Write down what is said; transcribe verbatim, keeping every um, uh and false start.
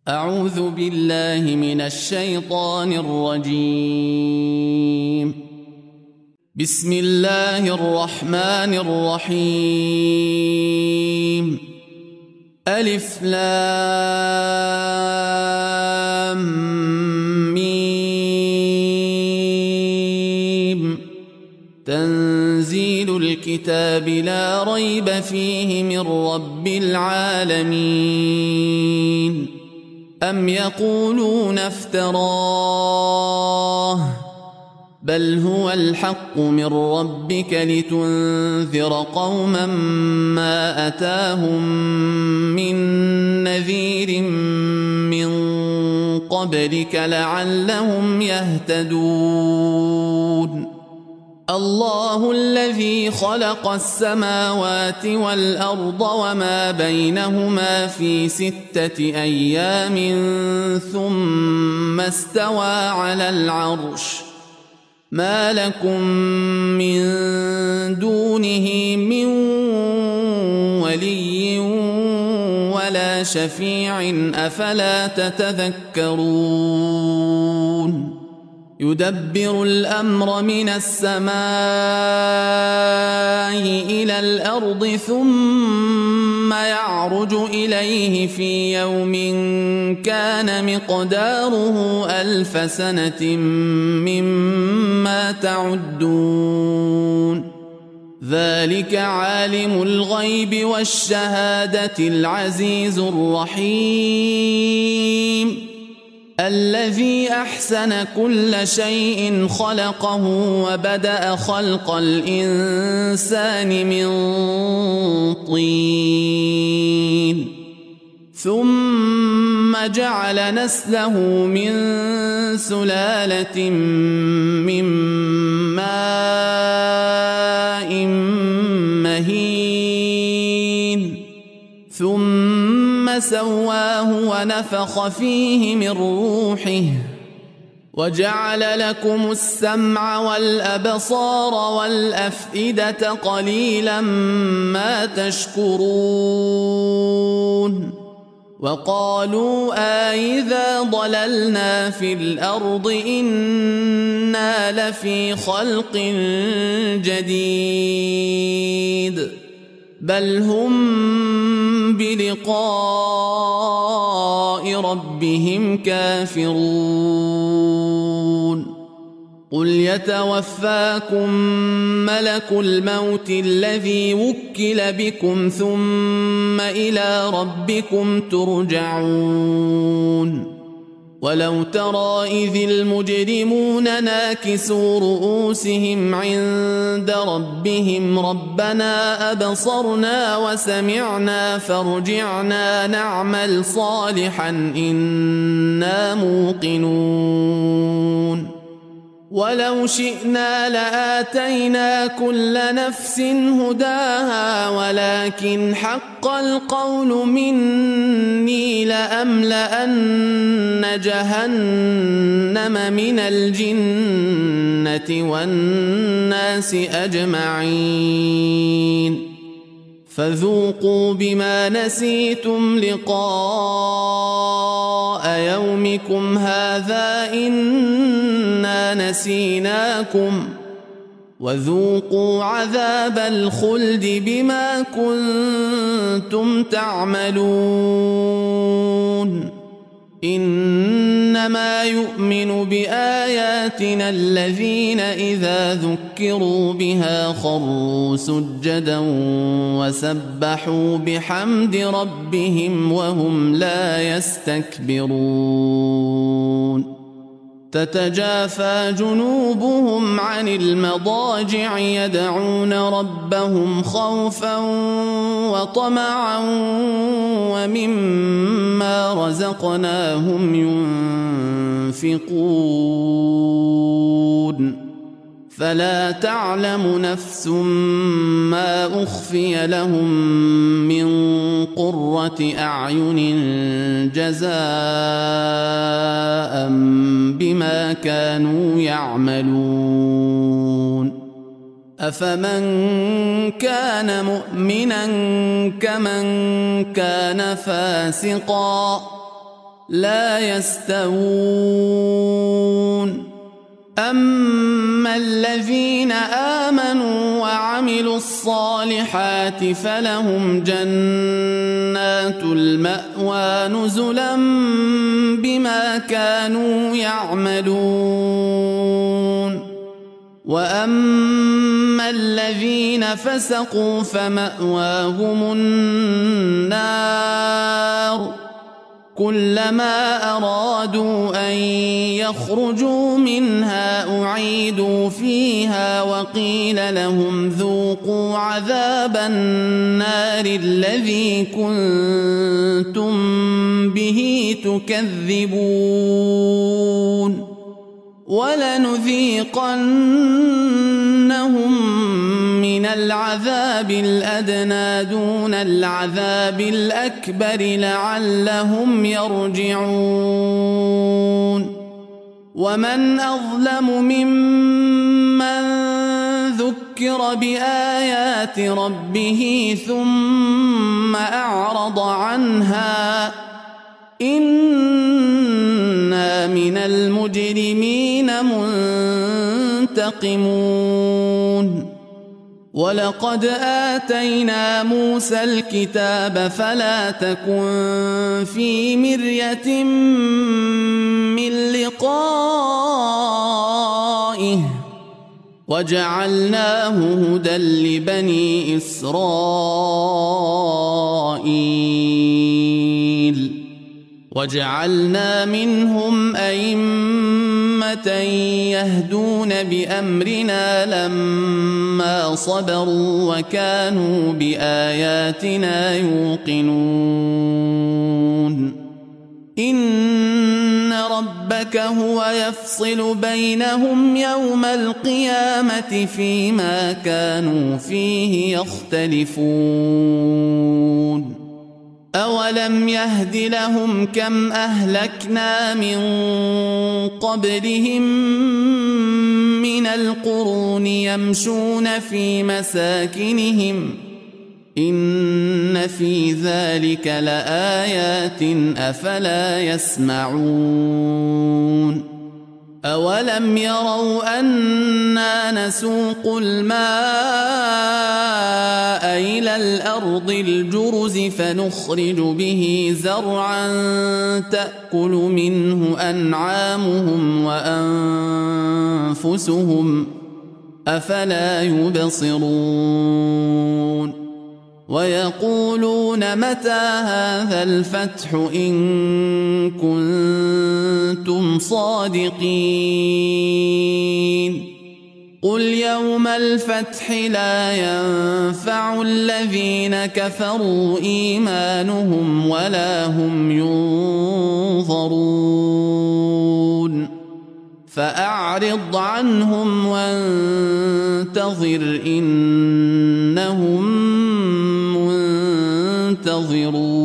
أعوذ بالله من الشيطان الرجيم. بسم الله الرحمن الرحيم. ألف لام ميم. تنزيل الكتاب لا ريب فيه من رب العالمين. أم يقولون افتراه بل هو الحق من ربك لتنذر قوما ما أتاهم من نذير من قبلك لعلهم يهتدون. الله الذي خلق السماوات والأرض وما بينهما في ستة أيام ثم استوى على العرش ما لكم من دونه من ولي ولا شفيع أفلا تتذكرون. يدبر الأمر من السماء إلى الأرض ثم يعرج إليه في يوم كان مقداره ألف سنة مما تعدون. ذلك عالم الغيب والشهادة العزيز الرحيم الذي أحسن كل شيء خلقه وبدأ خلق الإنسان من طين ثم جعل نسله من سلالة من ماء مهين ثم سواه ونفخ فيه من روحه وجعل لكم السمع والأبصار والأفئدة قليلا ما تشكرون. وقالوا أإذا ضللنا في الأرض إنا لفي خلق جديد بل هم بلقاء ربهم كافرون. قل يتوفاكم ملك الموت الذي وكل بكم ثم إلى ربكم ترجعون. ولو ترى إذ المجرمون ناكسوا رؤوسهم عند ربهم ربنا أبصرنا وسمعنا فارجعنا نعمل صالحا إنا موقنون. ولو شئنا لآتينا كل نفس هداها ولكن حق القول مني لأملأن جهنم من الجنة والناس أجمعين. فذوقوا بما نسيتم لقاء يومكم هذا إنا نسيناكم وذوقوا عذاب الخلد بما كنتم تعملون. إنما يؤمن بآياتنا الذين إذا ذكروا بها خروا سجدا وسبحوا بحمد ربهم وهم لا يستكبرون. تتجافى جنوبهم عن المضاجع يدعون ربهم خوفا وطمعا ومما رزقناهم ينفقون. فلا تعلم نفس ما أخفي لهم من قرة أعين جزاء بما كانوا يعملون. أفمن كان مؤمنا كمن كان فاسقا لا يستوون أما الذين آمنوا وعملوا الصالحات فلهم جنات المأوى نزلا بما كانوا يعملون وأما الذين فسقوا فمأواهم النار كلما أرادوا أن يخرجوا منها أعيدوا فيها وقيل لهم ذوقوا عذاب النار الذي كنتم به تكذبون ولنذيقنهم من العذاب الأدنى دون العذاب الأكبر لعلهم يرجعون ومن أظلم ممن ذكر بآيات ربه ثم أعرض عنها إنا من المجرمين منتقمون ولقد آتينا موسى الكتاب فلا تكن في مرية من لقائه وجعلناه هدى لبني إسرائيل وجعلنا منهم أئمة يهدون بأمرنا لما صبروا وكانوا بآياتنا يوقنون إن ربك هو يفصل بينهم يوم القيامة فيما كانوا فيه يختلفون أولم يهد لهم كم أهلكنا من قبلهم من القرون يمشون في مساكنهم إن في ذلك لآيات أفلا يسمعون أولم يروا أنا نسوق الماء إلى الأرض الجرز فنخرج به زرعا تأكل منه أنعامهم وأنفسهم أفلا يبصرون ويقولون متى هذا الفتح إن كنتم صادقين قل يوم الفتح لا ينفع الذين كفروا إيمانهم ولا هم ينظرون فأعرض عنهم وانتظر إنهم منتظرون